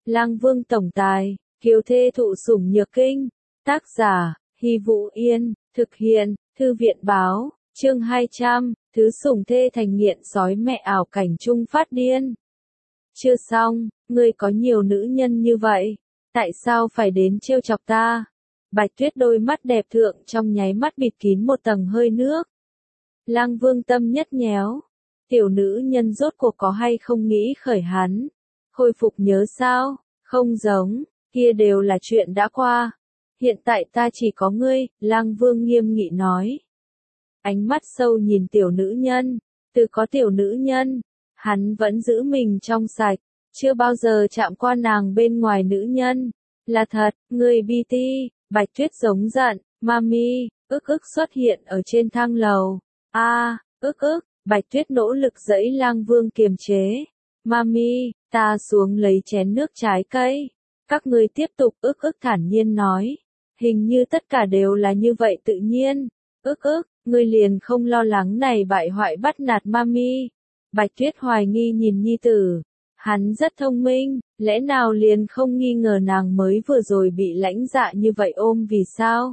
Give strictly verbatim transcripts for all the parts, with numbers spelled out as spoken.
Lang Vương tổng tài, kiều thê thụ sủng nhược kinh. Tác giả, Hy Vũ Yên, thực hiện, Thư viện báo, chương hai trăm, thứ sủng thê thành nghiện sói mẹ ảo cảnh chung phát điên. Chưa xong, ngươi có nhiều nữ nhân như vậy, tại sao phải đến trêu chọc ta? Bạch Tuyết đôi mắt đẹp thượng trong nháy mắt bịt kín một tầng hơi nước. Lang Vương tâm nhất nhéo, tiểu nữ nhân rốt cuộc có hay không nghĩ khởi hắn? Khôi phục nhớ sao? Không giống, kia đều là chuyện đã qua. Hiện tại ta chỉ có ngươi, Lang Vương nghiêm nghị nói. Ánh mắt sâu nhìn tiểu nữ nhân, từ có tiểu nữ nhân, hắn vẫn giữ mình trong sạch, chưa bao giờ chạm qua nàng bên ngoài nữ nhân. Là thật, ngươi bi ti, Bạch Tuyết giống giận, mami, ức ức xuất hiện ở trên thang lầu. A, à, ức ức, Bạch Tuyết nỗ lực giãy Lang Vương kiềm chế. Mami, ta xuống lấy chén nước trái cây. Các ngươi tiếp tục, ức ức thản nhiên nói. Hình như tất cả đều là như vậy tự nhiên. Ức ức, ngươi liền không lo lắng này bại hoại bắt nạt mami. Bạch Tuyết hoài nghi nhìn nhi tử. Hắn rất thông minh, lẽ nào liền không nghi ngờ nàng mới vừa rồi bị lãnh dạ như vậy ôm vì sao?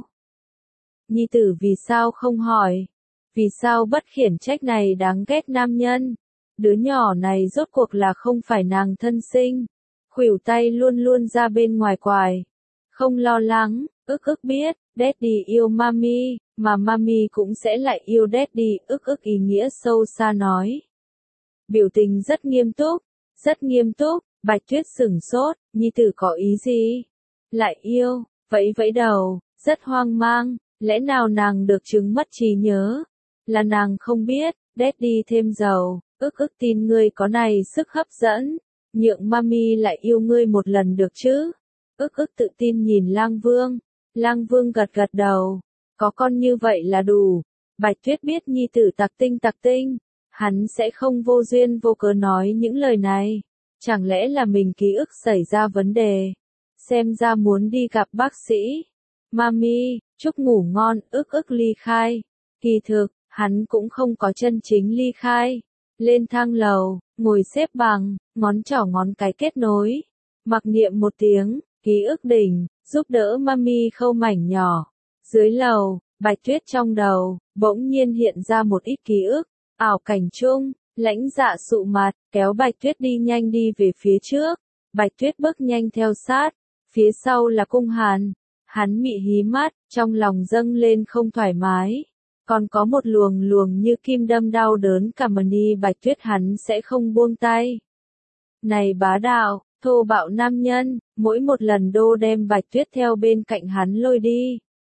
Nhi tử vì sao không hỏi? Vì sao bất khiển trách này đáng ghét nam nhân? Đứa nhỏ này rốt cuộc là không phải nàng thân sinh. Khuỷu tay luôn luôn ra bên ngoài quài. Không lo lắng, ức ức biết, daddy yêu mami, mà mami cũng sẽ lại yêu daddy, ức ức ý nghĩa sâu xa nói. Biểu tình rất nghiêm túc, rất nghiêm túc, Bạch Tuyết sửng sốt, nhi tử có ý gì? Lại yêu, vẫy vẫy đầu, rất hoang mang, lẽ nào nàng được chứng mất trí nhớ? Là nàng không biết, daddy thêm dầu, ức ức tin ngươi có này sức hấp dẫn, nhượng mami lại yêu ngươi một lần được chứ? Ức ức tự tin nhìn Lang Vương, Lang Vương gật gật đầu, có con như vậy là đủ. Bạch Tuyết biết nhi tử tặc tinh tặc tinh, hắn sẽ không vô duyên vô cớ nói những lời này, chẳng lẽ là mình ký ức xảy ra vấn đề, xem ra muốn đi gặp bác sĩ. Mami, chúc ngủ ngon, ức ức ly khai, kỳ thực, hắn cũng không có chân chính ly khai, lên thang lầu, ngồi xếp bằng, ngón trỏ ngón cái kết nối, mặc niệm một tiếng, ký ức đỉnh, giúp đỡ mami khâu mảnh nhỏ. Dưới lầu, Bạch Tuyết trong đầu, bỗng nhiên hiện ra một ít ký ức, ảo cảnh chung, lãnh dạ sụ mặt, kéo Bạch Tuyết đi nhanh đi về phía trước, Bạch Tuyết bước nhanh theo sát, phía sau là Cung Hàn, hắn mị hí mắt, trong lòng dâng lên không thoải mái, còn có một luồng luồng như kim đâm đau đớn cả mà ni Bạch Tuyết hắn sẽ không buông tay. Này bá đạo, thô bạo nam nhân, mỗi một lần đô đem Bạch Tuyết theo bên cạnh hắn lôi đi.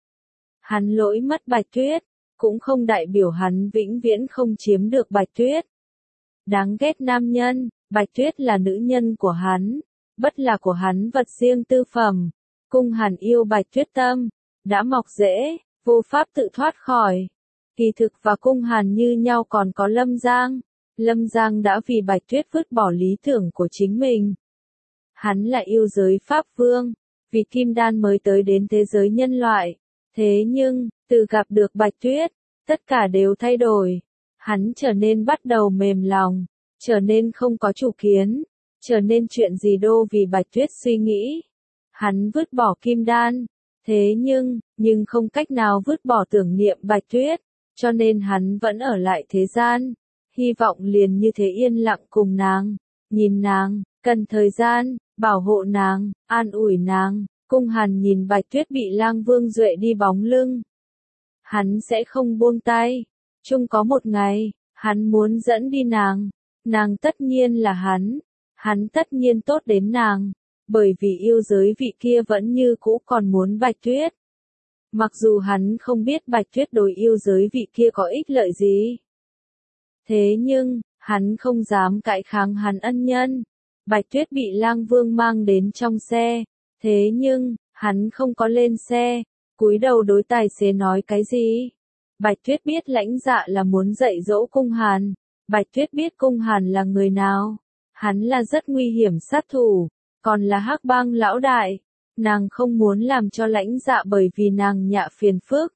Hắn lỗi mất Bạch Tuyết, cũng không đại biểu hắn vĩnh viễn không chiếm được Bạch Tuyết. Đáng ghét nam nhân, Bạch Tuyết là nữ nhân của hắn, bất là của hắn vật riêng tư phẩm. Cung Hàn yêu Bạch Tuyết tâm, đã mọc rễ, vô pháp tự thoát khỏi. Kỳ thực và Cung Hàn như nhau còn có Lâm Giang. Lâm Giang đã vì Bạch Tuyết vứt bỏ lý tưởng của chính mình. Hắn là yêu giới Pháp Vương, vì Kim Đan mới tới đến thế giới nhân loại. Thế nhưng, từ gặp được Bạch Tuyết, tất cả đều thay đổi. Hắn trở nên bắt đầu mềm lòng, trở nên không có chủ kiến, trở nên chuyện gì đô vì Bạch Tuyết suy nghĩ. Hắn vứt bỏ Kim Đan, thế nhưng, nhưng không cách nào vứt bỏ tưởng niệm Bạch Tuyết, cho nên hắn vẫn ở lại thế gian, hy vọng liền như thế yên lặng cùng nàng, nhìn nàng, cần thời gian, bảo hộ nàng, an ủi nàng. Cung Hàn nhìn Bạch Tuyết bị Lang Vương duệ đi bóng lưng. Hắn sẽ không buông tay. Chung có một ngày, hắn muốn dẫn đi nàng. Nàng tất nhiên là hắn. Hắn tất nhiên tốt đến nàng. Bởi vì yêu giới vị kia vẫn như cũ còn muốn Bạch Tuyết. Mặc dù hắn không biết Bạch Tuyết đối yêu giới vị kia có ích lợi gì. Thế nhưng, hắn không dám cãi kháng hắn ân nhân. Bạch Tuyết bị Lang Vương mang đến trong xe. Thế nhưng, hắn không có lên xe, cúi đầu đối tài xế nói cái gì. Bạch Tuyết biết lãnh dạ là muốn dạy dỗ Cung Hàn. Bạch Tuyết biết Cung Hàn là người nào. Hắn là rất nguy hiểm sát thủ, còn là hắc bang lão đại. Nàng không muốn làm cho lãnh dạ bởi vì nàng nhạ phiền phức.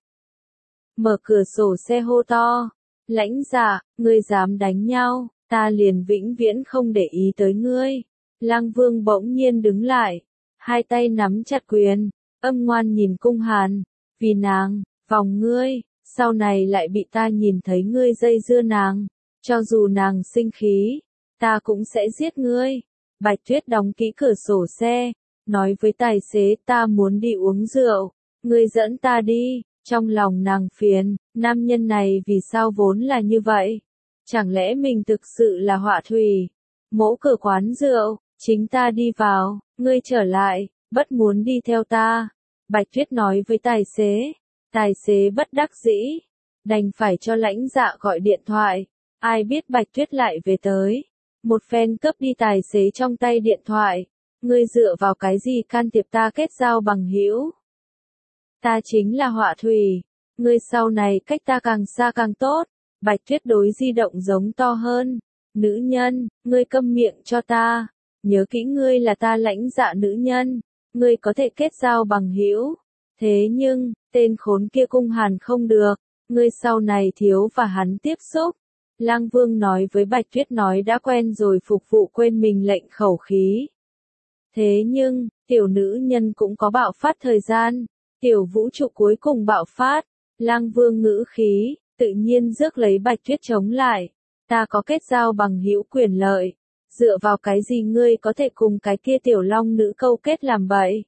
Mở cửa sổ xe hô to. Lãnh dạ, ngươi dám đánh nhau, ta liền vĩnh viễn không để ý tới ngươi. Lang Vương bỗng nhiên đứng lại, hai tay nắm chặt quyền, âm ngoan nhìn Cung Hàn, vì nàng, vòng ngươi, sau này lại bị ta nhìn thấy ngươi dây dưa nàng, cho dù nàng sinh khí, ta cũng sẽ giết ngươi. Bạch Tuyết đóng kỹ cửa sổ xe, nói với tài xế ta muốn đi uống rượu, ngươi dẫn ta đi. Trong lòng nàng phiền, nam nhân này vì sao vốn là như vậy? Chẳng lẽ mình thực sự là họa thủy? Mỗ cửa quán rượu, chính ta đi vào, ngươi trở lại, bất muốn đi theo ta. Bạch Tuyết nói với tài xế, tài xế bất đắc dĩ, đành phải cho Lãnh Dạ gọi điện thoại, ai biết Bạch Tuyết lại về tới. Một phen cướp đi tài xế trong tay điện thoại, ngươi dựa vào cái gì can thiệp ta kết giao bằng hữu? Ta chính là họa thủy, ngươi sau này cách ta càng xa càng tốt. Bạch Tuyết đối di động giống to hơn, nữ nhân, ngươi câm miệng cho ta, nhớ kỹ ngươi là ta Lãnh Dạ nữ nhân, ngươi có thể kết giao bằng hữu, thế nhưng, tên khốn kia Cung Hàn không được, ngươi sau này thiếu và hắn tiếp xúc. Lang Vương nói với Bạch Tuyết nói đã quen rồi phục vụ quên mình lệnh khẩu khí. Thế nhưng, tiểu nữ nhân cũng có bạo phát thời gian, tiểu vũ trụ cuối cùng bạo phát, Lang Vương ngữ khí, tự nhiên rước lấy Bạch Tuyết chống lại, ta có kết giao bằng hữu quyền lợi, dựa vào cái gì ngươi có thể cùng cái kia tiểu long nữ câu kết làm bậy?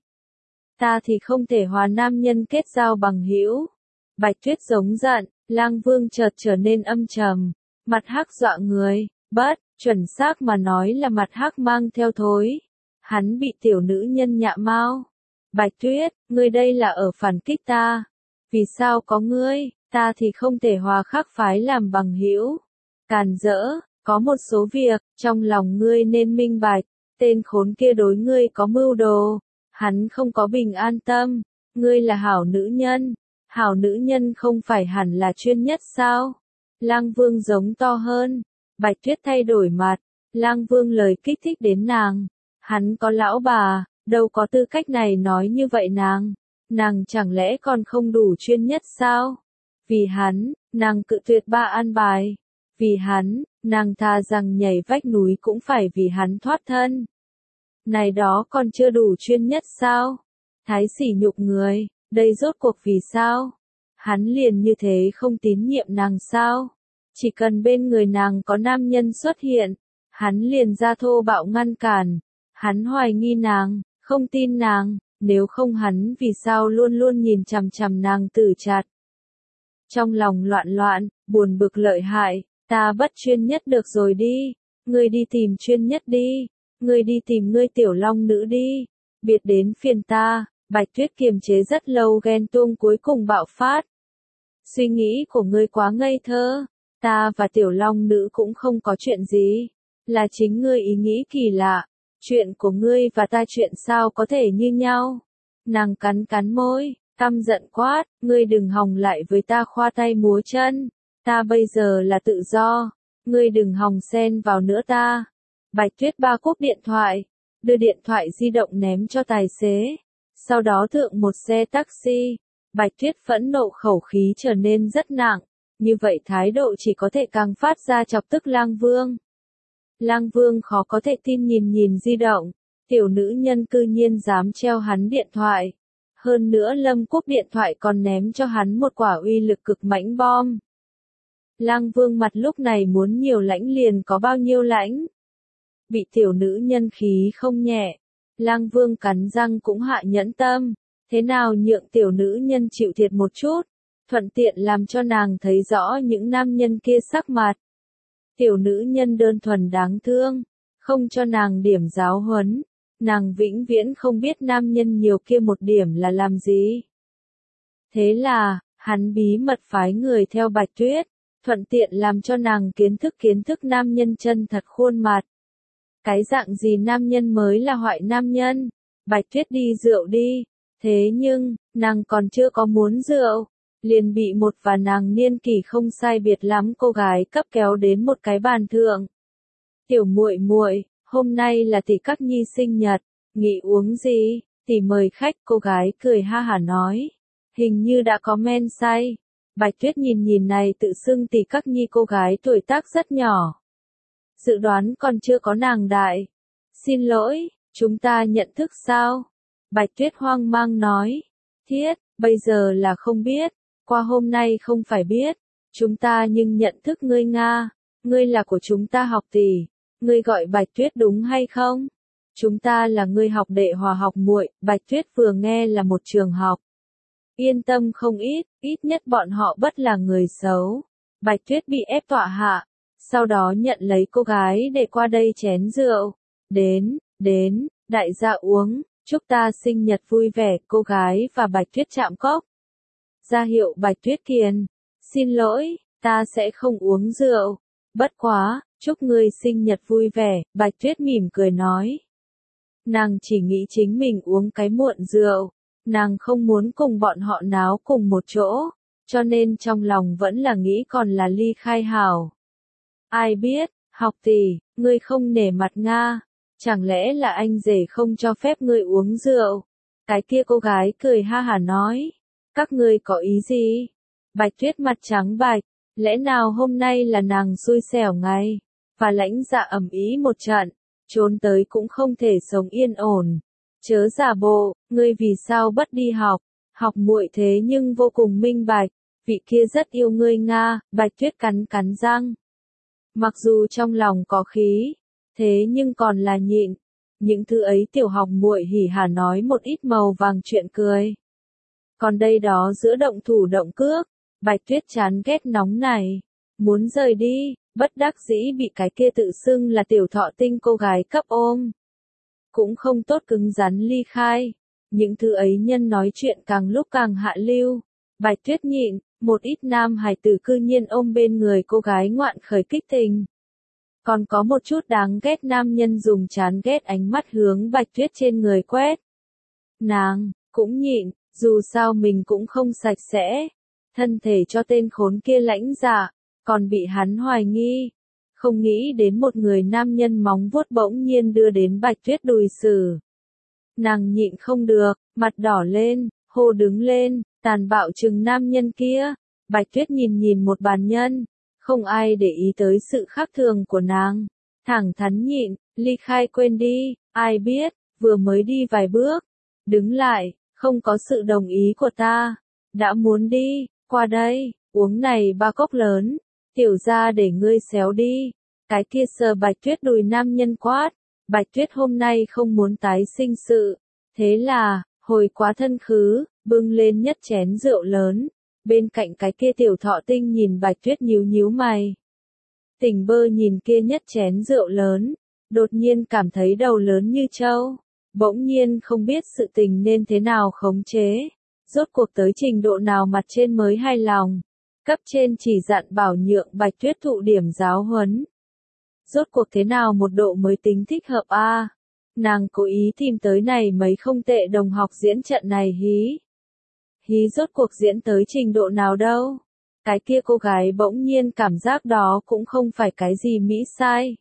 Ta thì không thể hòa nam nhân kết giao bằng hữu. Bạch Tuyết giống giận, Lang Vương chợt trở nên âm trầm, mặt hắc dọa người, bất, chuẩn xác mà nói là mặt hắc mang theo thối. Hắn bị tiểu nữ nhân nhạ mau. Bạch Tuyết, ngươi đây là ở phản kích ta. Vì sao có ngươi, ta thì không thể hòa khắc phái làm bằng hữu? Càn rỡ, có một số việc, trong lòng ngươi nên minh bạch, tên khốn kia đối ngươi có mưu đồ, hắn không có bình an tâm, ngươi là hảo nữ nhân, hảo nữ nhân không phải hẳn là chuyên nhất sao? Lang Vương giống to hơn, Bạch Tuyết thay đổi mặt, Lang Vương lời kích thích đến nàng, hắn có lão bà, đâu có tư cách này nói như vậy nàng, nàng chẳng lẽ còn không đủ chuyên nhất sao? Vì hắn, nàng cự tuyệt ba an bài, vì hắn, nàng thà rằng nhảy vách núi cũng phải vì hắn thoát thân. Này đó còn chưa đủ chuyên nhất sao? Thái sỉ nhục người, đây rốt cuộc vì sao? Hắn liền như thế không tín nhiệm nàng sao? Chỉ cần bên người nàng có nam nhân xuất hiện, hắn liền ra thô bạo ngăn cản, hắn hoài nghi nàng, không tin nàng, nếu không hắn vì sao luôn luôn nhìn chằm chằm nàng tử chặt. Trong lòng loạn loạn, buồn bực lợi hại, ta bất chuyên nhất được rồi đi, ngươi đi tìm chuyên nhất đi, ngươi đi tìm ngươi tiểu long nữ đi, biệt đến phiền ta. Bạch Tuyết kiềm chế rất lâu ghen tuông cuối cùng bạo phát. Suy nghĩ của ngươi quá ngây thơ, ta và tiểu long nữ cũng không có chuyện gì, là chính ngươi ý nghĩ kỳ lạ, chuyện của ngươi và ta chuyện sao có thể như nhau. Nàng cắn cắn môi, căm giận quát, ngươi đừng hòng lại với ta khoa tay múa chân, ta bây giờ là tự do, ngươi đừng hòng xen vào nữa ta. Bạch Tuyết ba cúp điện thoại, đưa điện thoại di động ném cho tài xế. Sau đó thượng một xe taxi, Bạch Tuyết phẫn nộ khẩu khí trở nên rất nặng, như vậy thái độ chỉ có thể càng phát ra chọc tức Lang Vương. Lang Vương khó có thể tin nhìn nhìn di động, tiểu nữ nhân cư nhiên dám treo hắn điện thoại. Hơn nữa Lâm cúp điện thoại còn ném cho hắn một quả uy lực cực mãnh bom. Lang Vương mặt lúc này muốn nhiều lãnh liền có bao nhiêu lãnh. Bị tiểu nữ nhân khí không nhẹ. Lang Vương cắn răng cũng hạ nhẫn tâm, thế nào nhượng tiểu nữ nhân chịu thiệt một chút, thuận tiện làm cho nàng thấy rõ những nam nhân kia sắc mặt. Tiểu nữ nhân đơn thuần đáng thương, không cho nàng điểm giáo huấn, nàng vĩnh viễn không biết nam nhân nhiều kia một điểm là làm gì. Thế là, hắn bí mật phái người theo Bạch Tuyết, thuận tiện làm cho nàng kiến thức kiến thức nam nhân chân thật khuôn mặt. Cái dạng gì nam nhân mới là hoại nam nhân? Bạch Tuyết đi rượu đi, thế nhưng, nàng còn chưa có muốn rượu, liền bị một và nàng niên kỷ không sai biệt lắm cô gái cấp kéo đến một cái bàn thượng. Tiểu muội muội, hôm nay là tỷ các nhi sinh nhật, nghĩ uống gì? Tỷ mời khách, cô gái cười ha hả nói, hình như đã có men say. Bạch Tuyết nhìn nhìn này tự xưng tỷ các nhi cô gái tuổi tác rất nhỏ. Dự đoán còn chưa có nàng đại. Xin lỗi, chúng ta nhận thức sao? Bạch Tuyết hoang mang nói. Thiết, bây giờ là không biết, qua hôm nay không phải biết, chúng ta nhưng nhận thức ngươi Nga, ngươi là của chúng ta học tỷ, ngươi gọi Bạch Tuyết đúng hay không? Chúng ta là ngươi học đệ hòa học muội, Bạch Tuyết vừa nghe là một trường học. Yên tâm không ít, ít nhất bọn họ bất là người xấu. Bạch Tuyết bị ép tọa hạ, sau đó nhận lấy cô gái để qua đây chén rượu. Đến, đến, đại gia uống, chúc ta sinh nhật vui vẻ, cô gái và Bạch Tuyết chạm cốc. Ra hiệu Bạch Tuyết Kiền, xin lỗi, ta sẽ không uống rượu. Bất quá, chúc ngươi sinh nhật vui vẻ, Bạch Tuyết mỉm cười nói. Nàng chỉ nghĩ chính mình uống cái muộn rượu, nàng không muốn cùng bọn họ náo cùng một chỗ, cho nên trong lòng vẫn là nghĩ còn là ly khai hảo. Ai biết, học tỷ, ngươi không nể mặt Nga, chẳng lẽ là anh rể không cho phép ngươi uống rượu? Cái kia cô gái cười ha hả nói, các ngươi có ý gì? Bạch Tuyết mặt trắng bạch, lẽ nào hôm nay là nàng xui xẻo ngày, và lãnh dạ ầm ý một trận, trốn tới cũng không thể sống yên ổn. Chớ giả bộ, ngươi vì sao bất đi học, học muội thế nhưng vô cùng minh bạch, vị kia rất yêu ngươi Nga, Bạch Tuyết cắn cắn răng. Mặc dù trong lòng có khí, thế nhưng còn là nhịn, những thứ ấy tiểu học muội hỉ hả nói một ít màu vàng chuyện cười. Còn đây đó giữa động thủ động cước, Bạch Tuyết chán ghét nóng này, muốn rời đi, bất đắc dĩ bị cái kia tự xưng là tiểu thọ tinh cô gái cấp ôm. Cũng không tốt cứng rắn ly khai, những thứ ấy nhân nói chuyện càng lúc càng hạ lưu. Bạch Tuyết nhịn, một ít nam hài tử cư nhiên ôm bên người cô gái ngoạn khởi kích tình. Còn có một chút đáng ghét nam nhân dùng chán ghét ánh mắt hướng Bạch Tuyết trên người quét. Nàng, cũng nhịn, dù sao mình cũng không sạch sẽ. Thân thể cho tên khốn kia lãnh dạ, còn bị hắn hoài nghi. Không nghĩ đến một người nam nhân móng vuốt bỗng nhiên đưa đến Bạch Tuyết đùi xử. Nàng nhịn không được, mặt đỏ lên, hô đứng lên, tàn bạo chừng nam nhân kia. Bạch Tuyết nhìn nhìn một bàn nhân, không ai để ý tới sự khác thường của nàng. Thẳng thắn nhịn, ly khai quên đi, ai biết, vừa mới đi vài bước. Đứng lại, không có sự đồng ý của ta. Đã muốn đi, qua đây, uống này ba cốc lớn. Tiểu ra để ngươi xéo đi. Cái kia sờ Bạch Tuyết đùi nam nhân quát. Bạch Tuyết hôm nay không muốn tái sinh sự. Thế là, hồi quá thân khứ, bưng lên nhất chén rượu lớn. Bên cạnh cái kia tiểu thọ tinh nhìn Bạch Tuyết nhíu nhíu mày. Tỉnh bơ nhìn kia nhất chén rượu lớn. Đột nhiên cảm thấy đầu lớn như trâu. Bỗng nhiên không biết sự tình nên thế nào khống chế. Rốt cuộc tới trình độ nào mặt trên mới hài lòng. Cấp trên chỉ dặn bảo nhượng Bạch Tuyết thụ điểm giáo huấn. Rốt cuộc thế nào một độ mới tính thích hợp a? À? Nàng cố ý tìm tới này mấy không tệ đồng học diễn trận này hí. Hí rốt cuộc diễn tới trình độ nào đâu? Cái kia cô gái bỗng nhiên cảm giác đó cũng không phải cái gì mỹ sai.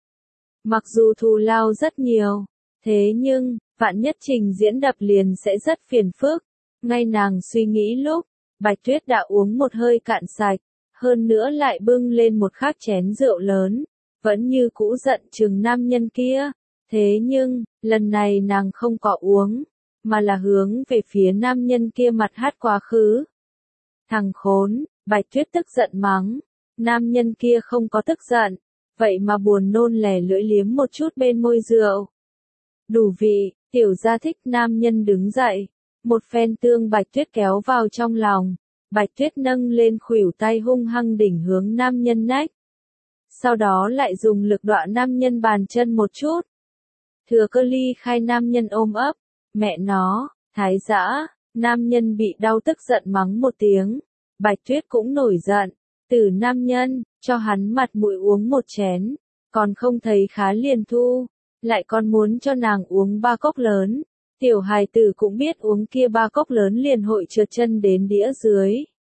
Mặc dù thù lao rất nhiều, thế nhưng, vạn nhất trình diễn đập liền sẽ rất phiền phức. Ngay nàng suy nghĩ lúc, Bạch Tuyết đã uống một hơi cạn sạch, hơn nữa lại bưng lên một khác chén rượu lớn, vẫn như cũ giận chừng nam nhân kia. Thế nhưng, lần này nàng không có uống, mà là hướng về phía nam nhân kia mặt hát quá khứ. Thằng khốn, Bạch Tuyết tức giận mắng, nam nhân kia không có tức giận, vậy mà buồn nôn lẻ lưỡi liếm một chút bên môi rượu. Đủ vị, tiểu gia thích nam nhân đứng dậy. Một phen tương Bạch Tuyết kéo vào trong lòng. Bạch Tuyết nâng lên khuỷu tay hung hăng đỉnh hướng nam nhân nách. Sau đó lại dùng lực đọa nam nhân bàn chân một chút. Thừa cơ ly khai nam nhân ôm ấp. Mẹ nó, thái dã, nam nhân bị đau tức giận mắng một tiếng. Bạch Tuyết cũng nổi giận. Từ nam nhân, cho hắn mặt mũi uống một chén. Còn không thấy khá liền thu. Lại còn muốn cho nàng uống ba cốc lớn. Tiểu hài tử cũng biết uống kia ba cốc lớn liền hội trượt chân đến đĩa dưới.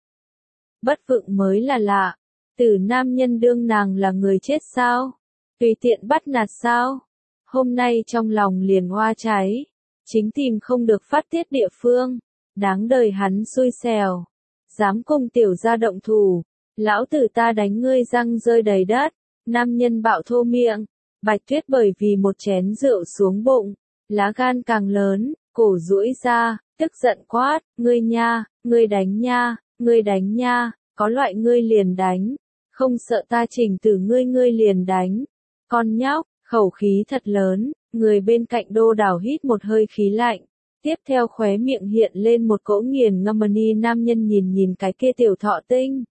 Bất vượng mới là lạ. Tử nam nhân đương nàng là người chết sao? Tùy tiện bắt nạt sao? Hôm nay trong lòng liền hoa cháy. Chính tìm không được phát tiết địa phương. Đáng đời hắn xui xẻo. Dám cùng tiểu gia động thủ. Lão tử ta đánh ngươi răng rơi đầy đất. Nam nhân bạo thô miệng. Bạch Tuyết bởi vì một chén rượu xuống bụng, lá gan càng lớn, cổ duỗi ra, tức giận quát, ngươi nha, ngươi đánh nha, ngươi đánh nha, có loại ngươi liền đánh, không sợ ta Trình Tử ngươi ngươi liền đánh. Con nhóc, khẩu khí thật lớn, người bên cạnh Đô Đào hít một hơi khí lạnh, tiếp theo khóe miệng hiện lên một cỗ nghiền ngâm ni nam nhân nhìn nhìn cái kia tiểu thọ tinh.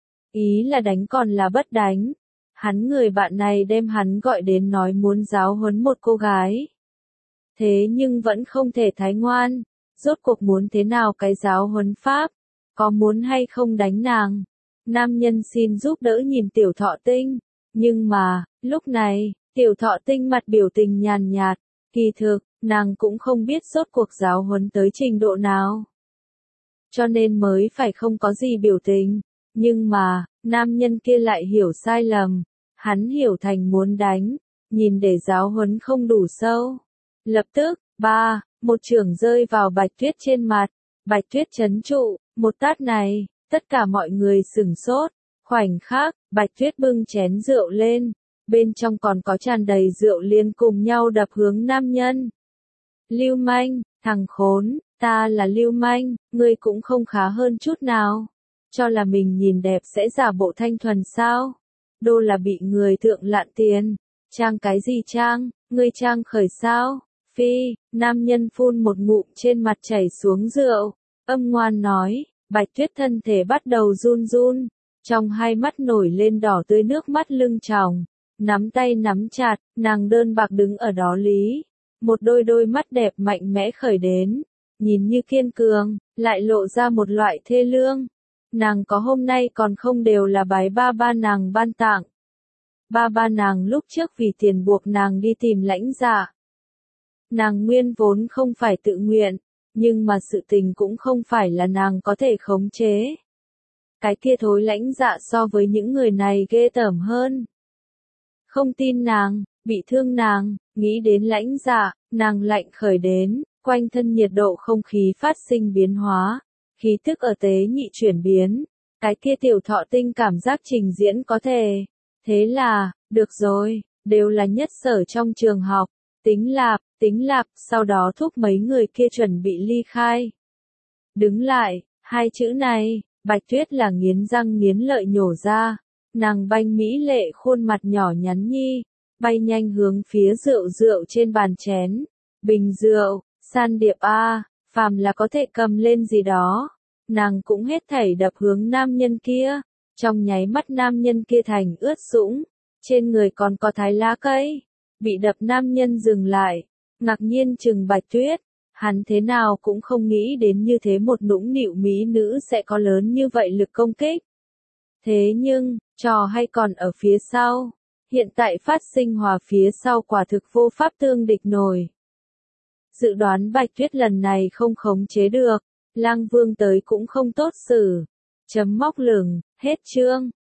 Ý là đánh còn là bất đánh. Hắn người bạn này đem hắn gọi đến nói muốn giáo huấn một cô gái. Thế nhưng vẫn không thể thái ngoan, rốt cuộc muốn thế nào cái giáo huấn pháp, có muốn hay không đánh nàng. Nam nhân xin giúp đỡ nhìn tiểu thọ tinh, nhưng mà, lúc này, tiểu thọ tinh mặt biểu tình nhàn nhạt, kỳ thực, nàng cũng không biết rốt cuộc giáo huấn tới trình độ nào. Cho nên mới phải không có gì biểu tình, nhưng mà, nam nhân kia lại hiểu sai lầm, hắn hiểu thành muốn đánh, nhìn để giáo huấn không đủ sâu. Lập tức, ba, một chưởng rơi vào Bạch Tuyết trên mặt, Bạch Tuyết chấn trụ, một tát này, tất cả mọi người sửng sốt, khoảnh khắc, Bạch Tuyết bưng chén rượu lên, bên trong còn có tràn đầy rượu liên cùng nhau đập hướng nam nhân. Lưu manh, thằng khốn, ta là lưu manh, ngươi cũng không khá hơn chút nào, cho là mình nhìn đẹp sẽ giả bộ thanh thuần sao? Đô là bị người thượng lạn tiền, trang cái gì trang, ngươi trang khởi sao? Phi, nam nhân phun một ngụm trên mặt chảy xuống rượu, âm ngoan nói, Bạch Tuyết thân thể bắt đầu run run, trong hai mắt nổi lên đỏ tươi nước mắt lưng tròng, nắm tay nắm chặt, nàng đơn bạc đứng ở đó lý, một đôi đôi mắt đẹp mạnh mẽ khởi đến, nhìn như kiên cường, lại lộ ra một loại thê lương. Nàng có hôm nay còn không đều là bái ba ba nàng ban tặng. Ba ba nàng lúc trước vì tiền buộc nàng đi tìm lãnh dạ. Nàng nguyên vốn không phải tự nguyện, nhưng mà sự tình cũng không phải là nàng có thể khống chế. Cái kia thối lãnh dạ so với những người này ghê tởm hơn. Không tin nàng, bị thương nàng, nghĩ đến lãnh dạ, nàng lạnh khởi đến, quanh thân nhiệt độ không khí phát sinh biến hóa, khí tức ở tế nhị chuyển biến, cái kia tiểu thọ tinh cảm giác trình diễn có thể. Thế là, được rồi, đều là nhất sở trong trường học, tính lạp, tính lạp, sau đó thúc mấy người kia chuẩn bị ly khai. Đứng lại, hai chữ này, Bạch Tuyết là nghiến răng nghiến lợi nhổ ra, nàng banh mỹ lệ khuôn mặt nhỏ nhắn nhi, bay nhanh hướng phía rượu rượu trên bàn chén, bình rượu, san điệp a, phàm là có thể cầm lên gì đó, nàng cũng hết thảy đập hướng nam nhân kia, trong nháy mắt nam nhân kia thành ướt sũng, trên người còn có thái lá cây, bị đập nam nhân dừng lại, ngạc nhiên chừng Bạch Tuyết, hắn thế nào cũng không nghĩ đến như thế một nũng nịu mỹ nữ sẽ có lớn như vậy lực công kích. Thế nhưng, trò hay còn ở phía sau, hiện tại phát sinh hòa phía sau quả thực vô pháp tương địch nổi. Dự đoán Bạch Tuyết lần này không khống chế được, Lang Vương tới cũng không tốt xử. Chấm móc lửng, hết chương.